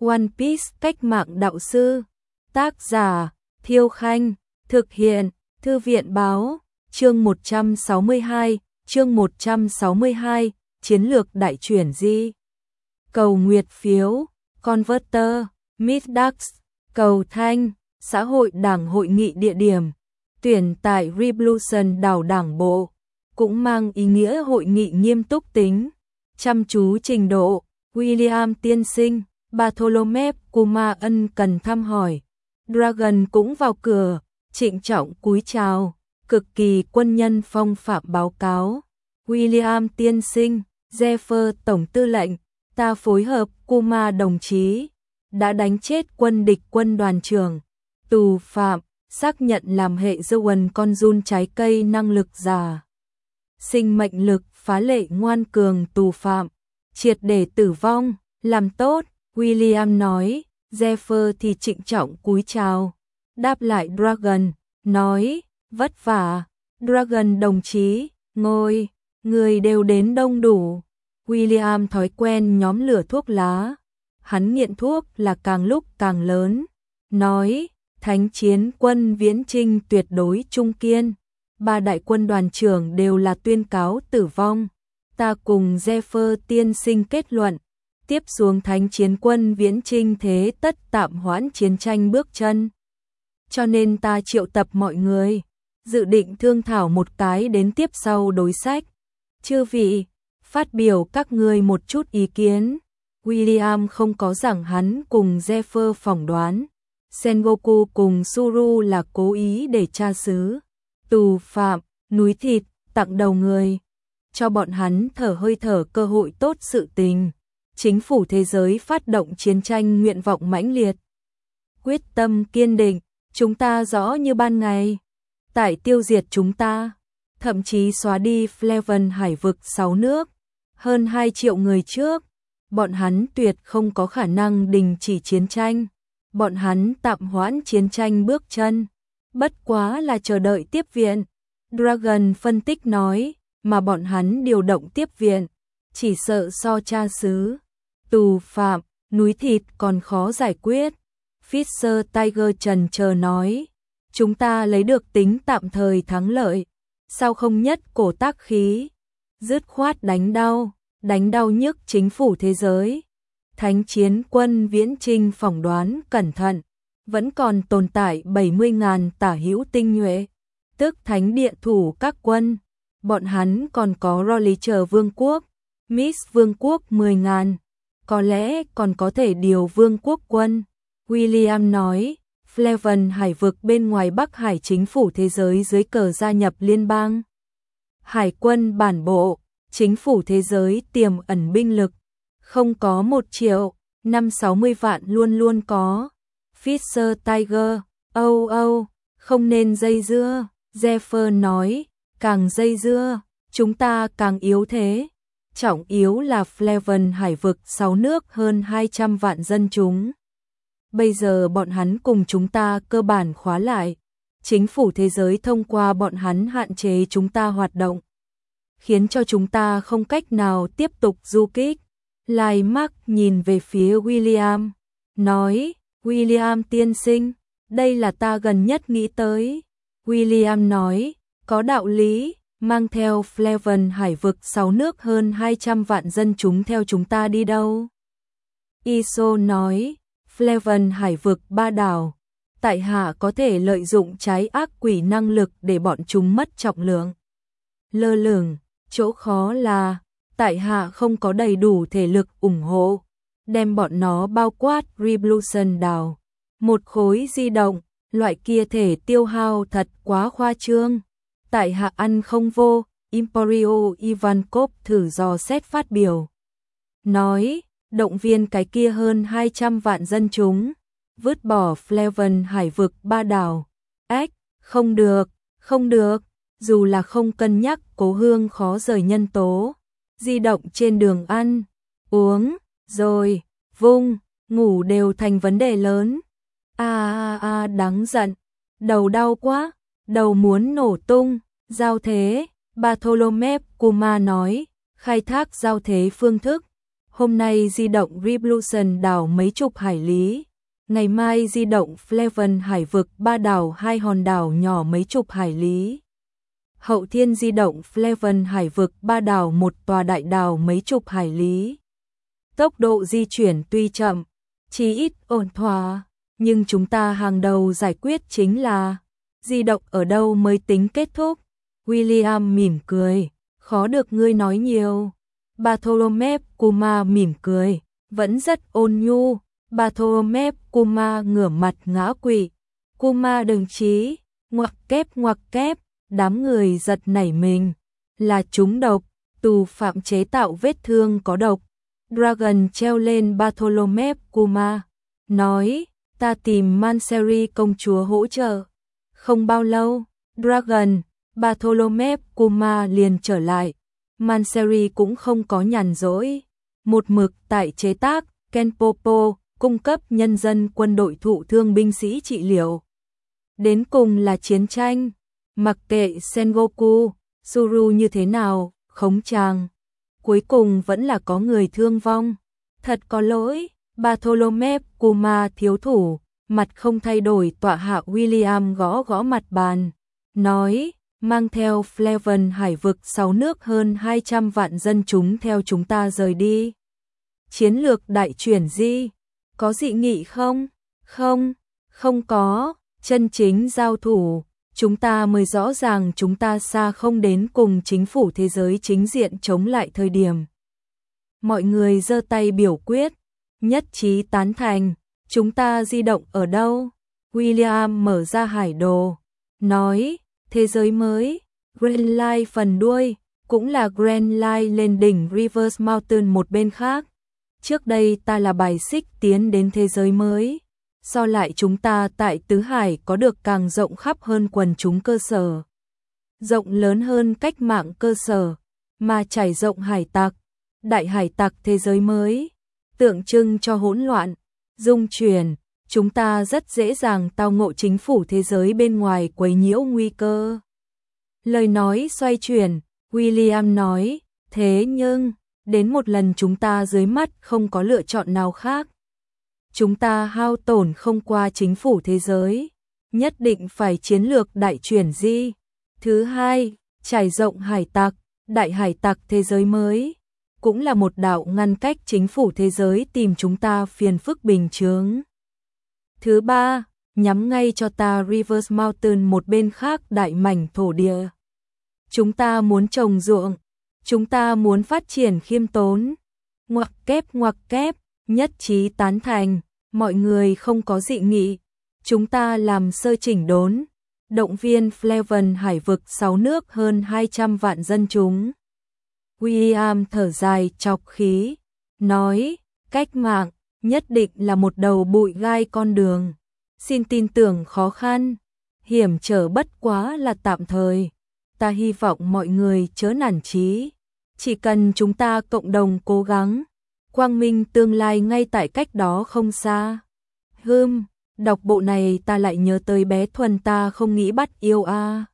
One Piece cách mạng đạo sư. Tác giả Thiêu Khanh. Thực hiện Thư viện Báo. Chương 162, Chiến lược đại chuyển di. Cầu nguyệt phiếu, Converter, Middax, cầu thanh, xã hội đảng hội nghị địa điểm. Tuyển tại Revolution đảo đảng bộ, cũng mang ý nghĩa hội nghị nghiêm túc tính, chăm chú trình độ. William tiên sinh, Bartholomew Kuma ân cần thăm hỏi. Dragon cũng vào cửa, trịnh trọng cúi chào, cực kỳ quân nhân phong phạm báo cáo. William tiên sinh, Zephyr tổng tư lệnh, ta phối hợp Kuma đồng chí, đã đánh chết quân địch quân đoàn trưởng, tù phạm, xác nhận làm hệ Zoan con giun trái cây năng lực giả. Sinh mệnh lực phá lệ ngoan cường tù phạm, triệt để tử vong, làm tốt, William nói. Zephyr thì trịnh trọng cúi chào, đáp lại Dragon, nói, vất vả, Dragon đồng chí, ngồi, người đều đến đông đủ. William thói quen nhóm lửa thuốc lá, hắn nghiện thuốc là càng lúc càng lớn, nói, thánh chiến quân viễn chinh tuyệt đối trung kiên, ba đại quân đoàn trưởng đều là tuyên cáo tử vong, ta cùng Zephyr tiên sinh kết luận, tiếp xuống thánh chiến quân viễn chinh thế tất tạm hoãn chiến tranh bước chân. Cho nên ta triệu tập mọi người, dự định thương thảo một cái đến tiếp sau đối sách. Chư vị, phát biểu các ngươi một chút ý kiến. William không có rằng hắn cùng Zephyr phỏng đoán. Sengoku cùng Suru là cố ý để tra xứ. Tù phạm, núi thịt, tặng đầu người. Cho bọn hắn thở hơi thở cơ hội tốt sự tình. Chính phủ thế giới phát động chiến tranh nguyện vọng mãnh liệt. Quyết tâm kiên định, chúng ta rõ như ban ngày. Tại tiêu diệt chúng ta, thậm chí xóa đi Flavan hải vực 6 nước. Hơn 2 triệu người trước, bọn hắn tuyệt không có khả năng đình chỉ chiến tranh. Bọn hắn tạm hoãn chiến tranh bước chân. Bất quá là chờ đợi tiếp viện. Dragon phân tích nói, mà bọn hắn điều động tiếp viện. Chỉ sợ so tra xứ, tù phạm, núi thịt còn khó giải quyết. Fisher Tiger trần chờ nói, chúng ta lấy được tính tạm thời thắng lợi, sao không nhất cổ tác khí, dứt khoát đánh đau nhức chính phủ thế giới. Thánh chiến quân viễn chinh phỏng đoán cẩn thận, vẫn còn tồn tại 70.000 tả hữu tinh nhuệ, tức thánh địa thủ các quân, bọn hắn còn có Rolicher vương quốc, Miss vương quốc 10.000, có lẽ còn có thể điều vương quốc quân. William nói, Flavan hải vực bên ngoài Bắc Hải chính phủ thế giới dưới cờ gia nhập liên bang. Hải quân bản bộ, chính phủ thế giới tiềm ẩn binh lực, không có 1.560.000 vạn luôn luôn có. Fisher Tiger, không nên dây dưa. Zephyr nói, càng dây dưa, chúng ta càng yếu thế. Trọng yếu là Flavan hải vực 6 nước hơn 200 vạn dân chúng. Bây giờ bọn hắn cùng chúng ta cơ bản khóa lại. Chính phủ thế giới thông qua bọn hắn hạn chế chúng ta hoạt động, khiến cho chúng ta không cách nào tiếp tục du kích. Lai Mark nhìn về phía William, nói, William tiên sinh, đây là ta gần nhất nghĩ tới. William nói, có đạo lý, mang theo Flavan hải vực 6 nước hơn 200 vạn dân chúng theo chúng ta đi đâu? Iso nói, Flavan hải vực 3 đảo, tại hạ có thể lợi dụng trái ác quỷ năng lực để bọn chúng mất trọng lượng. Lơ lửng, chỗ khó là, tại hạ không có đầy đủ thể lực ủng hộ, đem bọn nó bao quát Revolution đảo. Một khối di động, loại kia thể tiêu hao thật quá khoa trương. Tại hạ ăn không vô, Emporio Ivankov thử dò xét phát biểu. Nói, động viên cái kia hơn 200 vạn dân chúng, vứt bỏ Flavan hải vực 3 đảo. Không được, dù là không cân nhắc cố hương khó rời nhân tố. Di động trên đường ăn, uống, rồi, vung, ngủ đều thành vấn đề lớn. Đáng giận, đầu đau quá, đầu muốn nổ tung, giao thế. Bartholomew Kuma nói, khai thác giao thế phương thức, Hôm nay di động Revolution đào mấy chục hải lý, ngày mai di động Flavian hải vực 3 đào 2 hòn đảo nhỏ mấy chục hải lý. Hậu thiên di động Flavian hải vực 3 đào một tòa đại đào mấy chục hải lý. Tốc độ di chuyển tuy chậm, chí ít ổn thỏa, nhưng chúng ta hàng đầu giải quyết chính là di động ở đâu mới tính kết thúc. William mỉm cười, khó được ngươi nói nhiều. Bartholomew Kuma mỉm cười, vẫn rất ôn nhu. Bartholomew Kuma ngửa mặt ngã quỵ. Kuma đừng chí, ngoặc kép, đám người giật nảy mình. Là trúng độc, tù phạm chế tạo vết thương có độc. Dragon treo lên Bartholomew Kuma, nói, ta tìm Manseri công chúa hỗ trợ. Không bao lâu, Dragon, Bartholomew Kuma liền trở lại. Manseri cũng không có nhàn rỗi, một mực tại chế tác Kenpopo, cung cấp nhân dân quân đội thụ thương binh sĩ trị liệu. Đến cùng là chiến tranh, mặc kệ Sengoku, Suru như thế nào, khống chàng. Cuối cùng vẫn là có người thương vong. Thật có lỗi, Bartholomew Kuma thiếu thủ, mặt không thay đổi tọa hạ William gõ gõ mặt bàn, nói, mang theo Flavian hải vực 6 nước hơn 200 vạn dân chúng theo chúng ta rời đi. Chiến lược đại chuyển di, có dị nghị không? Không có, chân chính giao thủ, chúng ta mới rõ ràng chúng ta xa không đến cùng chính phủ thế giới chính diện chống lại thời điểm. Mọi người giơ tay biểu quyết, nhất trí tán thành, chúng ta di động ở đâu? William mở ra hải đồ, nói, thế giới mới, Grand Line phần đuôi, cũng là Grand Line lên đỉnh Rivers Mountain một bên khác. Trước đây ta là bài xích tiến đến thế giới mới, so lại chúng ta tại Tứ Hải có được càng rộng khắp hơn quần chúng cơ sở. Rộng lớn hơn cách mạng cơ sở, mà trải rộng hải tặc, đại hải tặc thế giới mới, tượng trưng cho hỗn loạn, dung chuyển, chúng ta rất dễ dàng tao ngộ chính phủ thế giới bên ngoài quấy nhiễu nguy cơ. Lời nói xoay chuyển, William nói, thế nhưng, đến một lần chúng ta dưới mắt không có lựa chọn nào khác. Chúng ta hao tổn không qua chính phủ thế giới, nhất định phải chiến lược đại chuyển di. Thứ hai, trải rộng hải tặc, đại hải tặc thế giới mới, cũng là một đạo ngăn cách chính phủ thế giới tìm chúng ta phiền phức bình chướng. Thứ ba, nhắm ngay cho ta Rivers Mountain một bên khác đại mảnh thổ địa. Chúng ta muốn trồng ruộng, chúng ta muốn phát triển khiêm tốn. Ngoặc kép, nhất trí tán thành, mọi người không có dị nghị. Chúng ta làm sơ chỉnh đốn, động viên Flavian hải vực 6 nước hơn 200 vạn dân chúng. William thở dài chọc khí, nói, cách mạng nhất định là một đầu bụi gai con đường. Xin tin tưởng khó khăn, hiểm trở bất quá là tạm thời. Ta hy vọng mọi người chớ nản chí. Chỉ cần chúng ta cộng đồng cố gắng, quang minh tương lai ngay tại cách đó không xa. Đọc bộ này ta lại nhớ tới bé Thuần ta không nghĩ bắt yêu a.